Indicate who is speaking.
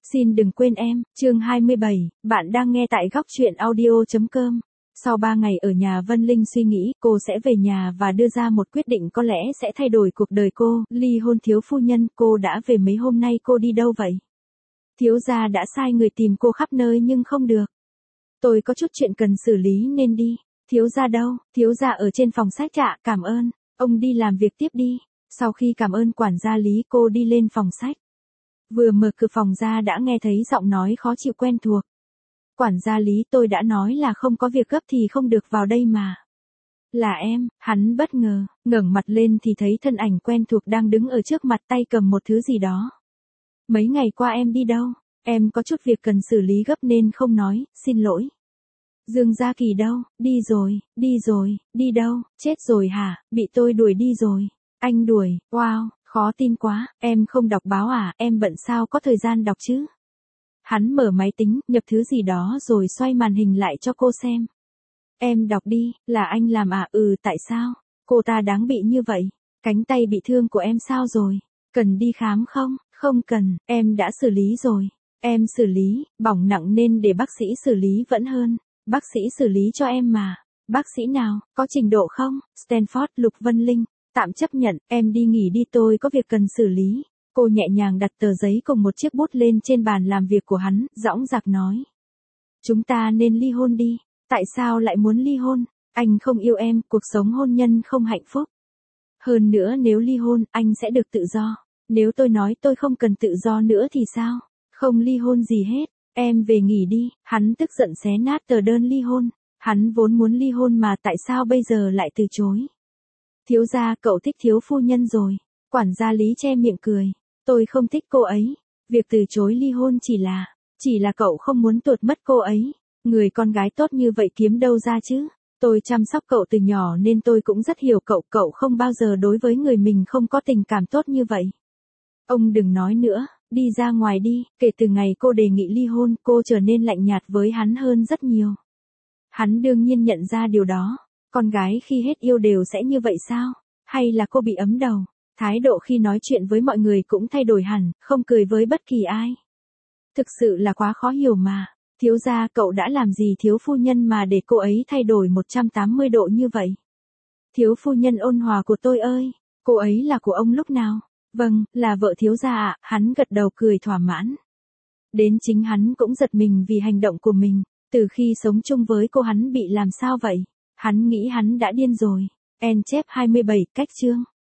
Speaker 1: Xin đừng quên em, chương 27, bạn đang nghe tại góc truyện audio.com. Sau 3 ngày ở nhà Vân Linh suy nghĩ cô sẽ về nhà và đưa ra một quyết định có lẽ sẽ thay đổi cuộc đời cô. Ly hôn thiếu phu nhân, cô đã về mấy hôm nay, cô đi đâu vậy? Thiếu gia đã sai người tìm cô khắp nơi nhưng không được. Tôi có chút chuyện cần xử lý nên đi. Thiếu gia đâu? Thiếu gia ở trên phòng sách ạ, cảm ơn. Ông đi làm việc tiếp đi. Sau khi cảm ơn quản gia Lý, cô đi lên phòng sách. Vừa mở cửa phòng ra đã nghe thấy giọng nói khó chịu quen thuộc. Quản gia Lý, tôi đã nói là không có việc gấp thì không được vào đây mà. Là em, hắn bất ngờ, ngẩng mặt lên thì thấy thân ảnh quen thuộc đang đứng ở trước mặt, tay cầm một thứ gì đó. Mấy ngày qua em đi đâu? Em có chút việc cần xử lý gấp nên không nói, xin lỗi. Dương Gia Kỳ đâu? Đi rồi, đi đâu? Chết rồi hả? Bị tôi đuổi đi rồi. Anh đuổi, wow, khó tin quá, em không đọc báo à, em bận sao có thời gian đọc chứ? Hắn mở máy tính, nhập thứ gì đó rồi xoay màn hình lại cho cô xem. Em đọc đi, là anh làm à? Tại sao? Cô ta đáng bị như vậy. Cánh tay bị thương của em sao rồi? Cần đi khám không? Không cần, em đã xử lý rồi. Em xử lý, bỏng nặng nên để bác sĩ xử lý vẫn hơn. Bác sĩ xử lý cho em mà. Bác sĩ nào, có trình độ không? Stanford. Lục Vân Linh. Tạm chấp nhận, em đi nghỉ đi, tôi có việc cần xử lý. Cô nhẹ nhàng đặt tờ giấy cùng một chiếc bút lên trên bàn làm việc của hắn, dõng dạc nói. Chúng ta nên ly hôn đi. Tại sao lại muốn ly hôn? Anh không yêu em, cuộc sống hôn nhân không hạnh phúc. Hơn nữa nếu ly hôn, anh sẽ được tự do. Nếu tôi nói tôi không cần tự do nữa thì sao? Không ly hôn gì hết, em về nghỉ đi. Hắn tức giận xé nát tờ đơn ly hôn. Hắn vốn muốn ly hôn mà tại sao bây giờ lại từ chối? Thiếu gia, cậu thích thiếu phu nhân rồi. Quản gia Lý che miệng cười. Tôi không thích cô ấy. Việc từ chối ly hôn chỉ là cậu không muốn tuột mất cô ấy. Người con gái tốt như vậy kiếm đâu ra chứ? Tôi chăm sóc cậu từ nhỏ nên tôi cũng rất hiểu cậu. Cậu không bao giờ đối với người mình không có tình cảm tốt như vậy. Ông đừng nói nữa, đi ra ngoài đi. Kể từ ngày cô đề nghị ly hôn, cô trở nên lạnh nhạt với hắn hơn rất nhiều. Hắn đương nhiên nhận ra điều đó. Con gái khi hết yêu đều sẽ như vậy sao? Hay là cô bị ấm đầu? Thái độ khi nói chuyện với mọi người cũng thay đổi hẳn, không cười với bất kỳ ai. Thực sự là quá khó hiểu mà. Thiếu gia, cậu đã làm gì thiếu phu nhân mà để cô ấy thay đổi 180 độ như vậy? Thiếu phu nhân ôn hòa của tôi ơi, cô ấy là của ông lúc nào? Vâng, là vợ thiếu gia ạ. Hắn gật đầu cười thỏa mãn. Đến chính hắn cũng giật mình vì hành động của mình. Từ khi sống chung với cô hắn bị làm sao vậy? Hắn nghĩ hắn đã điên rồi. En chép 27, cách chương.